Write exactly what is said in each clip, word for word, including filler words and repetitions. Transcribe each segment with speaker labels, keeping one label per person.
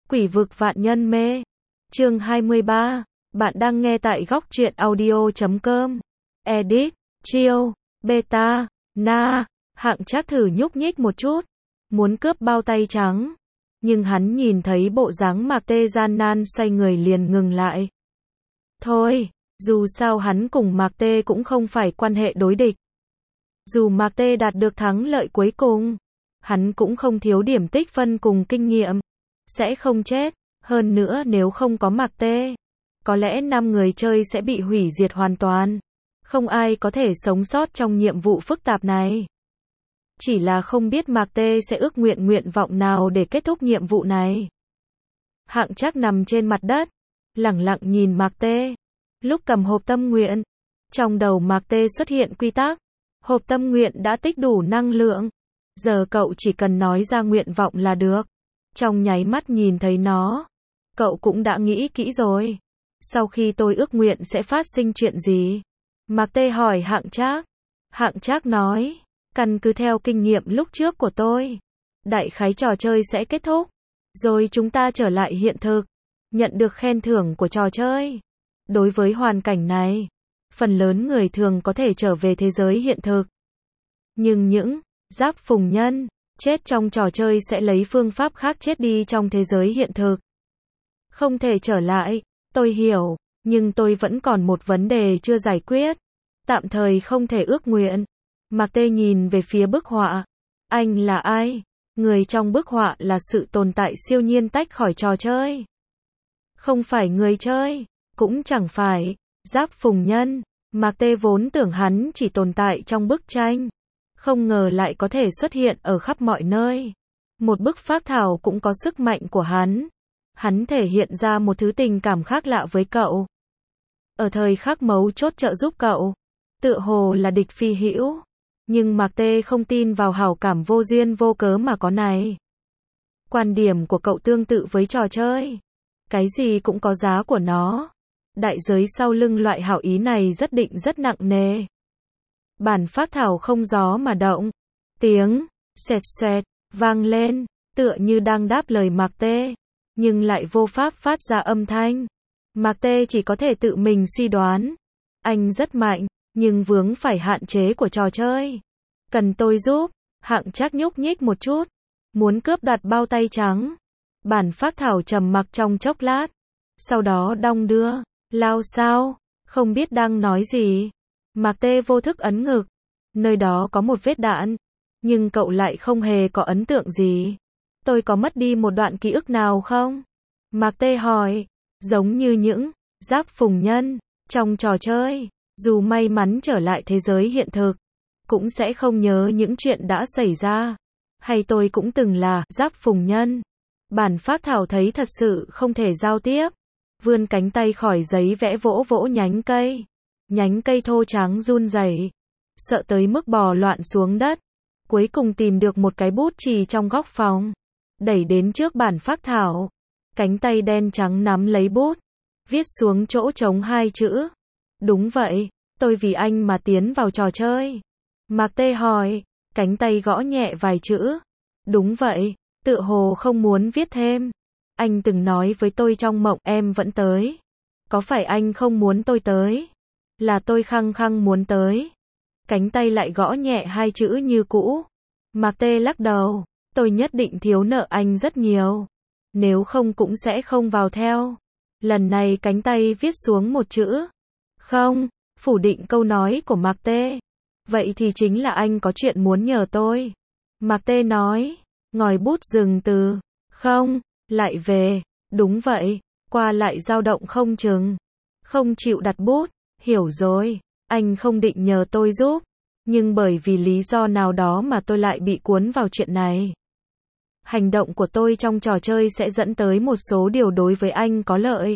Speaker 1: Quỷ vực vạn nhân mê. Chương hai mươi ba. Bạn đang nghe tại góc truyện audio chấm com. Edit, chill, beta, na. Hạng Trác thử nhúc nhích một chút, muốn cướp bao tay trắng. Nhưng hắn nhìn thấy bộ dáng Mạc Tê gian nan xoay người liền ngừng lại. Thôi, dù sao hắn cùng Mạc Tê cũng không phải quan hệ đối địch. Dù Mạc Tê đạt được thắng lợi cuối cùng, hắn cũng không thiếu điểm tích phân cùng kinh nghiệm. Sẽ không chết, hơn nữa nếu không có Mạc Tê, có lẽ năm người chơi sẽ bị hủy diệt hoàn toàn. Không ai có thể sống sót trong nhiệm vụ phức tạp này. Chỉ là không biết Mạc Tê sẽ ước nguyện nguyện vọng nào để kết thúc nhiệm vụ này. Hạng Trác nằm trên mặt đất, lẳng lặng nhìn Mạc Tê. Lúc cầm hộp tâm nguyện, trong đầu Mạc Tê xuất hiện quy tắc. Hộp tâm nguyện đã tích đủ năng lượng. Giờ cậu chỉ cần nói ra nguyện vọng là được. Trong nháy mắt nhìn thấy nó, cậu cũng đã nghĩ kỹ rồi. Sau khi tôi ước nguyện sẽ phát sinh chuyện gì? Mạc Tê hỏi Hạng Trác. Hạng Trác nói, căn cứ theo kinh nghiệm lúc trước của tôi, đại khái trò chơi sẽ kết thúc, rồi chúng ta trở lại hiện thực, nhận được khen thưởng của trò chơi. Đối với hoàn cảnh này, phần lớn người thường có thể trở về thế giới hiện thực. Nhưng những giáp phùng nhân chết trong trò chơi sẽ lấy phương pháp khác chết đi trong thế giới hiện thực. Không thể trở lại, tôi hiểu, nhưng tôi vẫn còn một vấn đề chưa giải quyết. Tạm thời không thể ước nguyện. Mạc Tê nhìn về phía bức họa. Anh là ai? Người trong bức họa là sự tồn tại siêu nhiên tách khỏi trò chơi. Không phải người chơi, cũng chẳng phải giáp phùng nhân. Mạc Tê vốn tưởng hắn chỉ tồn tại trong bức tranh, không ngờ lại có thể xuất hiện ở khắp mọi nơi. Một bức phác thảo cũng có sức mạnh của hắn. Hắn thể hiện ra một thứ tình cảm khác lạ với cậu. Ở thời khắc mấu chốt trợ giúp cậu, tựa hồ là địch phi hữu. Nhưng Mạc Tê không tin vào hảo cảm vô duyên vô cớ mà có này. Quan điểm của cậu tương tự với trò chơi. Cái gì cũng có giá của nó. Đại giới sau lưng loại hảo ý này rất định rất nặng nề. Bản phác thảo không gió mà động. Tiếng xoẹt xoẹt vang lên, tựa như đang đáp lời Mạc Tê, nhưng lại vô pháp phát ra âm thanh. Mạc Tê chỉ có thể tự mình suy đoán. Anh rất mạnh, nhưng vướng phải hạn chế của trò chơi. Cần tôi giúp? Hạng Trác nhúc nhích một chút, muốn cướp đoạt bao tay trắng. Bản phác thảo trầm mặc trong chốc lát, sau đó đong đưa. Lao sao? Không biết đang nói gì. Mạc Tê vô thức ấn ngực. Nơi đó có một vết đạn, nhưng cậu lại không hề có ấn tượng gì. Tôi có mất đi một đoạn ký ức nào không? Mạc Tê hỏi. Giống như những giáp phùng nhân trong trò chơi, dù may mắn trở lại thế giới hiện thực, cũng sẽ không nhớ những chuyện đã xảy ra. Hay tôi cũng từng là giáp phùng nhân. Bản phác thảo thấy thật sự không thể giao tiếp, vươn cánh tay khỏi giấy vẽ vỗ vỗ nhánh cây. Nhánh cây thô trắng run rẩy, sợ tới mức bò loạn xuống đất. Cuối cùng tìm được một cái bút chì trong góc phòng, đẩy đến trước bản phác thảo. Cánh tay đen trắng nắm lấy bút, viết xuống chỗ trống hai chữ. Đúng vậy, tôi vì anh mà tiến vào trò chơi. Mạc Tê hỏi, cánh tay gõ nhẹ vài chữ. Đúng vậy, tựa hồ không muốn viết thêm. Anh từng nói với tôi trong mộng em vẫn tới. Có phải anh không muốn tôi tới? Là tôi khăng khăng muốn tới. Cánh tay lại gõ nhẹ hai chữ như cũ. Mạc Tê lắc đầu, tôi nhất định thiếu nợ anh rất nhiều. Nếu không cũng sẽ không vào theo. Lần này cánh tay viết xuống một chữ. Không, phủ định câu nói của Mạc Tê. Vậy thì chính là anh có chuyện muốn nhờ tôi. Mạc Tê nói, ngòi bút dừng từ không, lại về. Đúng vậy, qua lại dao động không chừng. Không chịu đặt bút, hiểu rồi. Anh không định nhờ tôi giúp, nhưng bởi vì lý do nào đó mà tôi lại bị cuốn vào chuyện này. Hành động của tôi trong trò chơi sẽ dẫn tới một số điều đối với anh có lợi.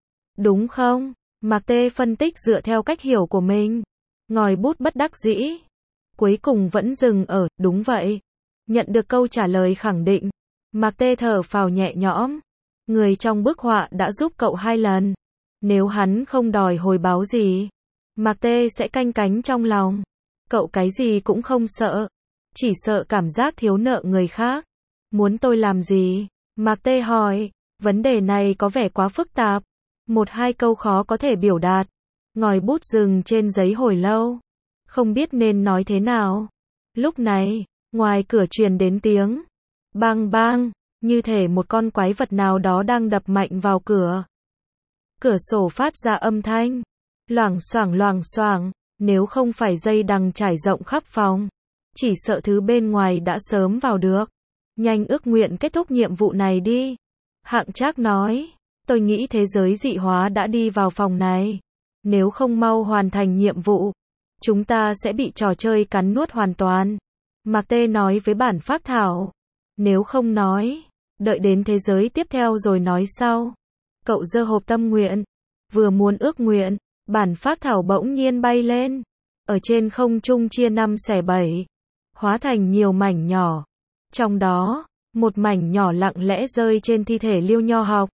Speaker 1: Đúng không? Mạc Tê phân tích dựa theo cách hiểu của mình. Ngòi bút bất đắc dĩ. Cuối cùng vẫn dừng ở, đúng vậy. Nhận được câu trả lời khẳng định. Mạc Tê thở phào nhẹ nhõm. Người trong bức họa đã giúp cậu hai lần. Nếu hắn không đòi hồi báo gì, Mạc Tê sẽ canh cánh trong lòng. Cậu cái gì cũng không sợ, chỉ sợ cảm giác thiếu nợ người khác. Muốn tôi làm gì? Mạc Tê hỏi. Vấn đề này có vẻ quá phức tạp. Một hai câu khó có thể biểu đạt. Ngòi bút dừng trên giấy hồi lâu. Không biết nên nói thế nào. Lúc này, ngoài cửa truyền đến tiếng. Bang bang, như thể một con quái vật nào đó đang đập mạnh vào cửa. Cửa sổ phát ra âm thanh. Loảng xoảng loảng xoảng, nếu không phải dây đằng trải rộng khắp phòng. Chỉ sợ thứ bên ngoài đã sớm vào được. Nhanh ước nguyện kết thúc nhiệm vụ này đi. Hạng Trác nói, tôi nghĩ thế giới dị hóa đã đi vào phòng này. Nếu không mau hoàn thành nhiệm vụ, chúng ta sẽ bị trò chơi cắn nuốt hoàn toàn. Mạc Tê nói với bản phác thảo. Nếu không nói, đợi đến thế giới tiếp theo rồi nói sau. Cậu giơ hộp tâm nguyện. Vừa muốn ước nguyện, bản phác thảo bỗng nhiên bay lên. Ở trên không trung chia năm xẻ bảy. Hóa thành nhiều mảnh nhỏ. Trong đó, một mảnh nhỏ lặng lẽ rơi trên thi thể Liêu Nho Học.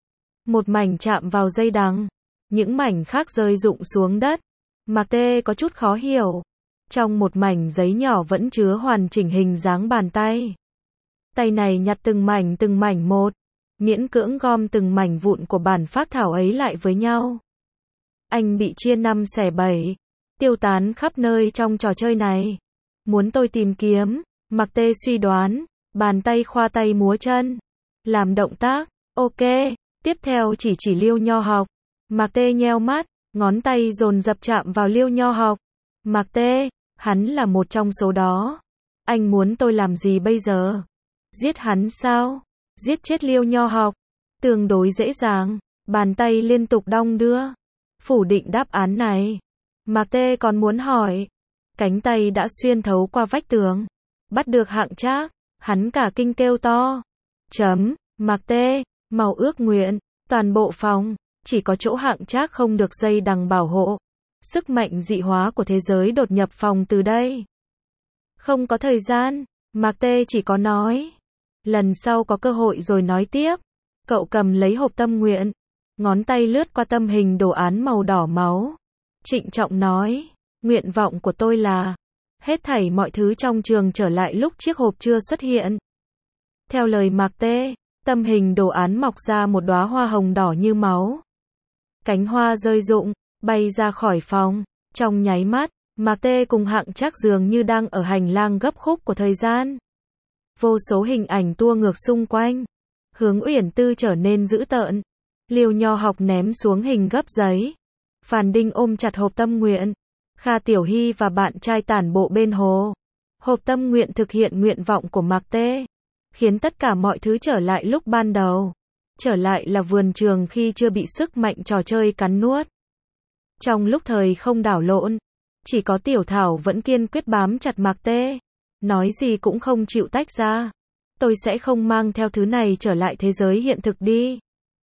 Speaker 1: Một mảnh chạm vào dây đằng. Những mảnh khác rơi rụng xuống đất. Mạc Tê có chút khó hiểu. Trong một mảnh giấy nhỏ vẫn chứa hoàn chỉnh hình dáng bàn tay. Tay này nhặt từng mảnh từng mảnh một. Miễn cưỡng gom từng mảnh vụn của bản phác thảo ấy lại với nhau. Anh bị chia năm xẻ bảy. Tiêu tán khắp nơi trong trò chơi này. Muốn tôi tìm kiếm. Mạc Tê suy đoán. Bàn tay khoa tay múa chân. Làm động tác. Ok. Tiếp theo chỉ chỉ Liêu Nho Học. Mạc Tê nheo mắt. Ngón tay dồn dập chạm vào Liêu Nho Học. Mạc Tê. Hắn là một trong số đó. Anh muốn tôi làm gì bây giờ? Giết hắn sao? Giết chết Liêu Nho Học. Tương đối dễ dàng. Bàn tay liên tục đong đưa. Phủ định đáp án này. Mạc Tê còn muốn hỏi. Cánh tay đã xuyên thấu qua vách tường. Bắt được Hạng Trác. Hắn cả kinh kêu to. Chấm. Mạc Tê. Mau ước nguyện. Toàn bộ phòng. Chỉ có chỗ Hạng Trác không được dây đằng bảo hộ. Sức mạnh dị hóa của thế giới đột nhập phòng từ đây. Không có thời gian. Mạc Tê chỉ có nói. Lần sau có cơ hội rồi nói tiếp. Cậu cầm lấy hộp tâm nguyện. Ngón tay lướt qua tâm hình đồ án màu đỏ máu. Trịnh trọng nói. Nguyện vọng của tôi là. Hết thảy mọi thứ trong trường trở lại lúc chiếc hộp chưa xuất hiện. Theo lời Mạc Tê. Tâm hình đồ án mọc ra một đóa hoa hồng đỏ như máu. Cánh hoa rơi rụng. Bay ra khỏi phòng. Trong nháy mắt. Mạc Tê cùng Hạng Trác dường như đang ở hành lang gấp khúc của thời gian. Vô số hình ảnh tua ngược xung quanh. Hướng Uyển Tư trở nên dữ tợn. Liêu Nho Học ném xuống hình gấp giấy. Phàn Đinh ôm chặt hộp tâm nguyện. Kha Tiểu Hy và bạn trai tản bộ bên hồ. Hộp tâm nguyện thực hiện nguyện vọng của Mạc Tê. Khiến tất cả mọi thứ trở lại lúc ban đầu. Trở lại là vườn trường khi chưa bị sức mạnh trò chơi cắn nuốt. Trong lúc thời không đảo lộn. Chỉ có Tiểu Thảo vẫn kiên quyết bám chặt Mạc Tê. Nói gì cũng không chịu tách ra. Tôi sẽ không mang theo thứ này trở lại thế giới hiện thực đi.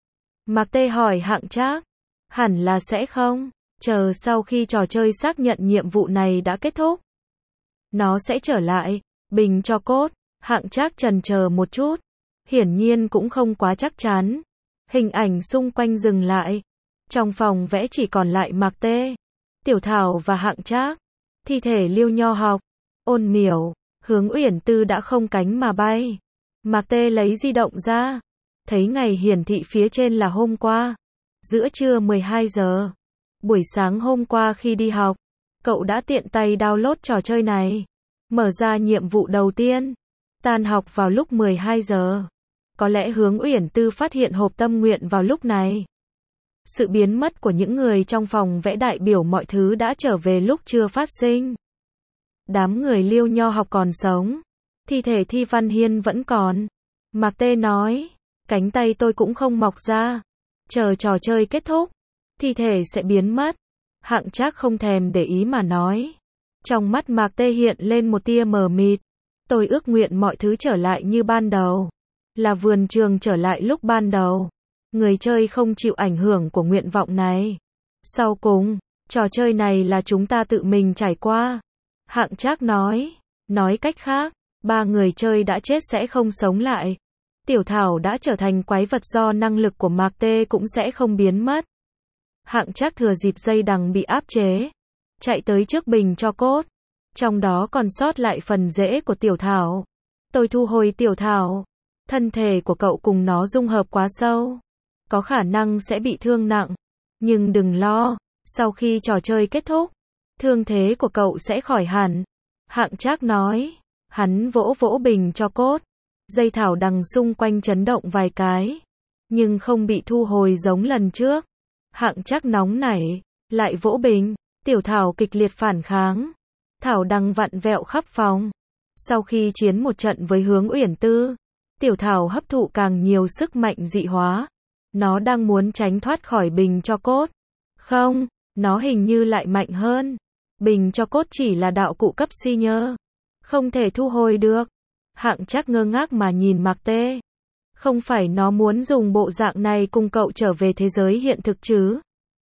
Speaker 1: Mạc Tê hỏi Hạng Trác. Hẳn là sẽ không. Chờ sau khi trò chơi xác nhận nhiệm vụ này đã kết thúc. Nó sẽ trở lại. Bình cho cốt. Hạng Trác chần chờ một chút. Hiển nhiên cũng không quá chắc chắn. Hình ảnh xung quanh dừng lại. Trong phòng vẽ chỉ còn lại Mạc Tê, Tiểu Thảo và Hạng Trác. Thi thể Liêu Nho Học. Ôn Miểu. Hướng Uyển Tư đã không cánh mà bay. Mạc Tê lấy di động ra. Thấy ngày hiển thị phía trên là hôm qua. Giữa trưa mười hai giờ. Buổi sáng hôm qua khi đi học. Cậu đã tiện tay download trò chơi này. Mở ra nhiệm vụ đầu tiên. Tan học vào lúc mười hai giờ. Có lẽ Hướng Uyển Tư phát hiện hộp tâm nguyện vào lúc này. Sự biến mất của những người trong phòng vẽ đại biểu mọi thứ đã trở về lúc chưa phát sinh. Đám người Liêu Nho Học còn sống. Thi thể Thi Văn Hiên vẫn còn. Mạc Tê nói. Cánh tay tôi cũng không mọc ra. Chờ trò chơi kết thúc. Thi thể sẽ biến mất. Hạng Trác không thèm để ý mà nói. Trong mắt Mạc Tê hiện lên một tia mờ mịt. Tôi ước nguyện mọi thứ trở lại như ban đầu. Là vườn trường trở lại lúc ban đầu. Người chơi không chịu ảnh hưởng của nguyện vọng này. Sau cùng, trò chơi này là chúng ta tự mình trải qua. Hạng Trác nói. Nói cách khác, ba người chơi đã chết sẽ không sống lại. Tiểu Thảo đã trở thành quái vật do năng lực của Mạc Tê cũng sẽ không biến mất. Hạng Trác thừa dịp dây đằng bị áp chế. Chạy tới trước bình cho cốt. Trong đó còn sót lại phần rễ của Tiểu Thảo. Tôi thu hồi Tiểu Thảo. Thân thể của cậu cùng nó dung hợp quá sâu, có khả năng sẽ bị thương nặng. Nhưng đừng lo, sau khi trò chơi kết thúc, thương thế của cậu sẽ khỏi hẳn. Hạng Trác nói. Hắn vỗ vỗ bình cho cốt. Dây thảo đằng xung quanh chấn động vài cái, nhưng không bị thu hồi giống lần trước. Hạng Trác nóng nảy, lại vỗ bình. Tiểu thảo kịch liệt phản kháng. Thảo đằng vặn vẹo khắp phòng. Sau khi chiến một trận với Hướng Uyển Tư, tiểu thảo hấp thụ càng nhiều sức mạnh dị hóa. Nó đang muốn tránh thoát khỏi bình cho cốt. Không, nó hình như lại mạnh hơn. Bình cho cốt chỉ là đạo cụ cấp senior, không thể thu hồi được. Hạng Trác ngơ ngác mà nhìn Mạc Tê. Không phải nó muốn dùng bộ dạng này cùng cậu trở về thế giới hiện thực chứ?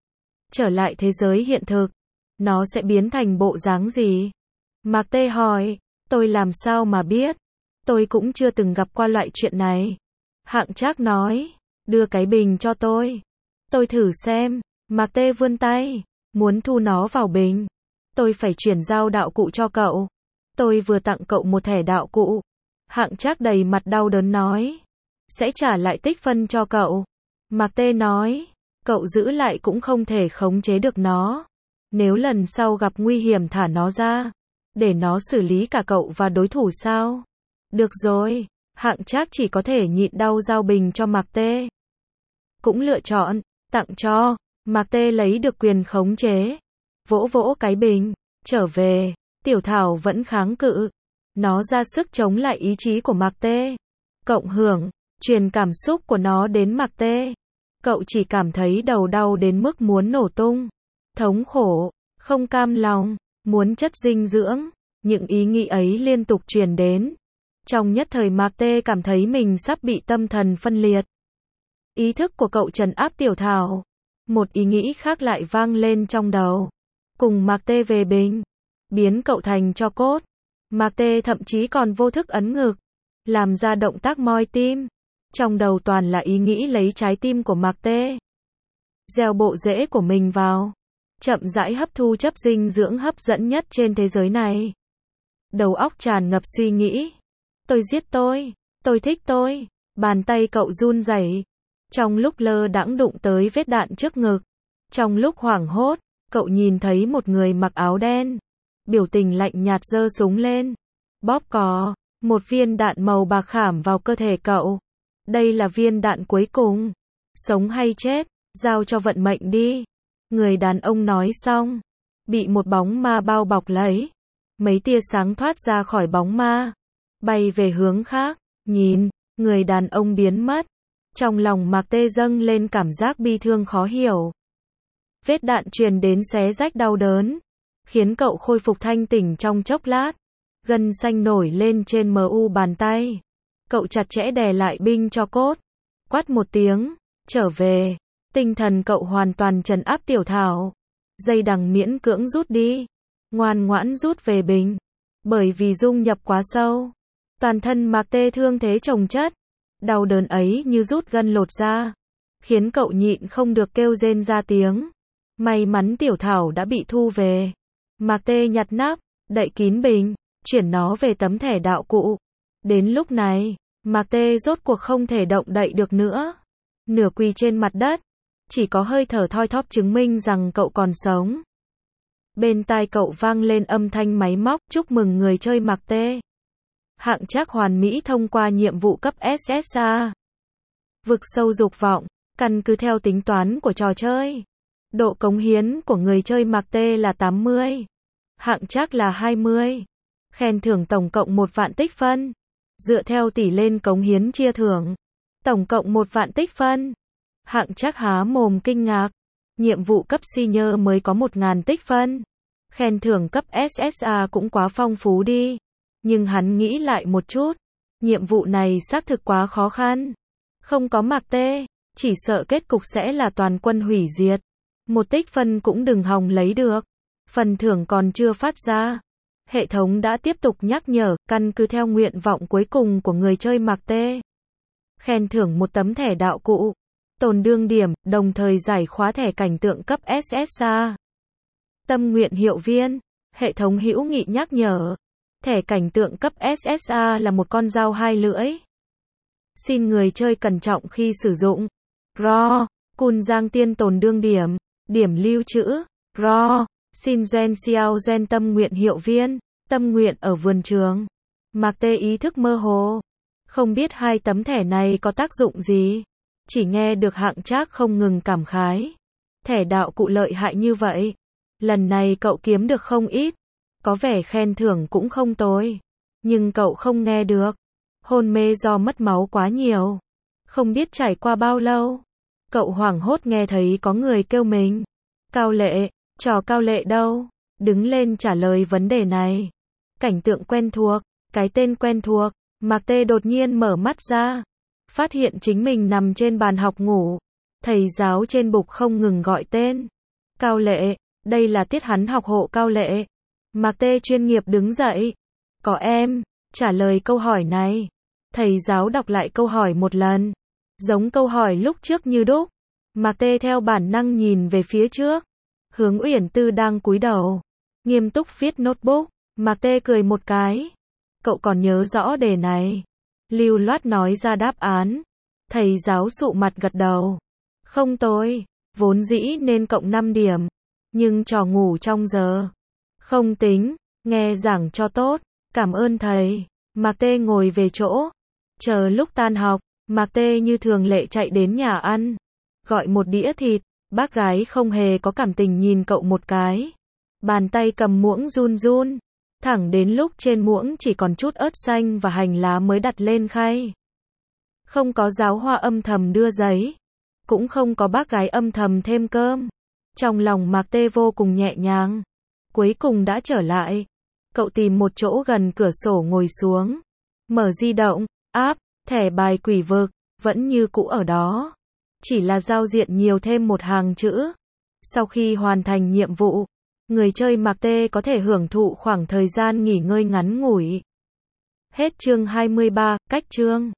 Speaker 1: Trở lại thế giới hiện thực, nó sẽ biến thành bộ dáng gì? Mạc Tê hỏi. Tôi làm sao mà biết? Tôi cũng chưa từng gặp qua loại chuyện này. Hạng Trác nói. Đưa cái bình cho tôi. Tôi thử xem. Mạc Tê vươn tay, muốn thu nó vào bình. Tôi phải chuyển giao đạo cụ cho cậu. Tôi vừa tặng cậu một thẻ đạo cụ. Hạng Trác đầy mặt đau đớn nói. Sẽ trả lại tích phân cho cậu. Mạc Tê nói. Cậu giữ lại cũng không thể khống chế được nó. Nếu lần sau gặp nguy hiểm thả nó ra, để nó xử lý cả cậu và đối thủ sao? Được rồi. Hạng Trác chỉ có thể nhịn đau giao bình cho Mạc Tê. Cũng lựa chọn tặng cho. Mạc Tê lấy được quyền khống chế. Vỗ vỗ cái bình. Trở về. Tiểu thảo vẫn kháng cự. Nó ra sức chống lại ý chí của Mạc Tê. Cộng hưởng, truyền cảm xúc của nó đến Mạc Tê. Cậu chỉ cảm thấy đầu đau đến mức muốn nổ tung. Thống khổ, không cam lòng, muốn chất dinh dưỡng. Những ý nghĩ ấy liên tục truyền đến. Trong nhất thời Mạc Tê cảm thấy mình sắp bị tâm thần phân liệt. Ý thức của cậu trấn áp tiểu thảo. Một ý nghĩ khác lại vang lên trong đầu. Cùng Mạc Tê về bình. Biến cậu thành tro cốt. Mạc Tê thậm chí còn vô thức ấn ngực. Làm ra động tác moi tim. Trong đầu toàn là ý nghĩ lấy trái tim của Mạc Tê. Gieo bộ rễ của mình vào. Chậm rãi hấp thu chất dinh dưỡng hấp dẫn nhất trên thế giới này. Đầu óc tràn ngập suy nghĩ. Tôi giết tôi. Tôi thích tôi. Bàn tay cậu run rẩy. Trong lúc lơ đãng đụng tới vết đạn trước ngực. Trong lúc hoảng hốt, cậu nhìn thấy một người mặc áo đen. Biểu tình lạnh nhạt giơ súng lên. Bóp cò. Một viên đạn màu bạc khảm vào cơ thể cậu. Đây là viên đạn cuối cùng. Sống hay chết, giao cho vận mệnh đi. Người đàn ông nói xong. Bị một bóng ma bao bọc lấy. Mấy tia sáng thoát ra khỏi bóng ma. Bay về hướng khác. Nhìn, người đàn ông biến mất. Trong lòng Mạc Tê dâng lên cảm giác bi thương khó hiểu. Vết đạn truyền đến xé rách đau đớn. Khiến cậu khôi phục thanh tỉnh trong chốc lát. Gân xanh nổi lên trên mu bàn tay. Cậu chặt chẽ đè lại binh cho cốt. Quát một tiếng. Trở về. Tinh thần cậu hoàn toàn trấn áp tiểu thảo. Dây đằng miễn cưỡng rút đi. Ngoan ngoãn rút về bình. Bởi vì dung nhập quá sâu. Toàn thân Mạc Tê thương thế chồng chất. Đau đớn ấy như rút gân lột ra. Khiến cậu nhịn không được kêu rên ra tiếng. May mắn tiểu thảo đã bị thu về. Mạc Tê nhặt nắp, đậy kín bình, chuyển nó về tấm thẻ đạo cụ. Đến lúc này, Mạc Tê rốt cuộc không thể động đậy được nữa. Nửa quỳ trên mặt đất. Chỉ có hơi thở thoi thóp chứng minh rằng cậu còn sống. Bên tai cậu vang lên âm thanh máy móc chúc mừng người chơi Mạc Tê. Hạng Trác hoàn mỹ thông qua nhiệm vụ cấp ét ét a. Vực sâu dục vọng, căn cứ theo tính toán của trò chơi. Độ cống hiến của người chơi Mạc Tê là tám mươi. Hạng Trác là hai mươi. Khen thưởng tổng cộng một vạn tích phân. Dựa theo tỷ lên cống hiến chia thưởng. Tổng cộng một vạn tích phân. Hạng Trác há mồm kinh ngạc. Nhiệm vụ cấp senior mới có một nghìn tích phân. Khen thưởng cấp ét ét a cũng quá phong phú đi. Nhưng hắn nghĩ lại một chút. Nhiệm vụ này xác thực quá khó khăn. Không có Mạc Tê, chỉ sợ kết cục sẽ là toàn quân hủy diệt. Một tích phân cũng đừng hòng lấy được. Phần thưởng còn chưa phát ra. Hệ thống đã tiếp tục nhắc nhở, căn cứ theo nguyện vọng cuối cùng của người chơi Mạc Tê. Khen thưởng một tấm thẻ đạo cụ. Tồn đương điểm, đồng thời giải khóa thẻ cảnh tượng cấp ét ét a. Tâm nguyện hiệu viên. Hệ thống hữu nghị nhắc nhở. Thẻ cảnh tượng cấp ét ét a là một con dao hai lưỡi. Xin người chơi cẩn trọng khi sử dụng. Ro, Cun Giang Tiên tồn đương điểm. Điểm lưu trữ. Ro, xin Gen Xiao Gen tâm nguyện hiệu viên. Tâm nguyện ở vườn trường. Mạc Tê ý thức mơ hồ. Không biết hai tấm thẻ này có tác dụng gì. Chỉ nghe được Hạng Trác không ngừng cảm khái. Thẻ đạo cụ lợi hại như vậy. Lần này cậu kiếm được không ít. Có vẻ khen thưởng cũng không tồi. Nhưng cậu không nghe được. Hôn mê do mất máu quá nhiều. Không biết trải qua bao lâu. Cậu hoảng hốt nghe thấy có người kêu mình. Cao Lệ, trò Cao Lệ đâu? Đứng lên trả lời vấn đề này. Cảnh tượng quen thuộc, cái tên quen thuộc. Mạc Tê đột nhiên mở mắt ra. Phát hiện chính mình nằm trên bàn học ngủ. Thầy giáo trên bục không ngừng gọi tên. Cao Lệ, đây là tiết hắn học hộ Cao Lệ. Mạc Tê chuyên nghiệp đứng dậy. Có em, trả lời câu hỏi này. Thầy giáo đọc lại câu hỏi một lần. Giống câu hỏi lúc trước như đúc. Mạc Tê theo bản năng nhìn về phía trước. Hướng Uyển Tư đang cúi đầu. Nghiêm túc viết notebook. Mạc Tê cười một cái. Cậu còn nhớ rõ đề này. Lưu loát nói ra đáp án. Thầy giáo sụ mặt gật đầu. Không tồi. Vốn dĩ nên cộng năm điểm. Nhưng trò ngủ trong giờ. Không tính. Nghe giảng cho tốt. Cảm ơn thầy. Mạc Tê ngồi về chỗ. Chờ lúc tan học. Mạc Tê như thường lệ chạy đến nhà ăn. Gọi một đĩa thịt. Bác gái không hề có cảm tình nhìn cậu một cái. Bàn tay cầm muỗng run run. Thẳng đến lúc trên muỗng chỉ còn chút ớt xanh và hành lá mới đặt lên khay. Không có giáo hoa âm thầm đưa giấy. Cũng không có bác gái âm thầm thêm cơm. Trong lòng Mạc Tê vô cùng nhẹ nhàng. Cuối cùng đã trở lại. Cậu tìm một chỗ gần cửa sổ ngồi xuống. Mở di động, app, thẻ bài quỷ vực, vẫn như cũ ở đó. Chỉ là giao diện nhiều thêm một hàng chữ. Sau khi hoàn thành nhiệm vụ, người chơi Mạc Tê có thể hưởng thụ khoảng thời gian nghỉ ngơi ngắn ngủi. Hết chương hai mươi ba, cách chương.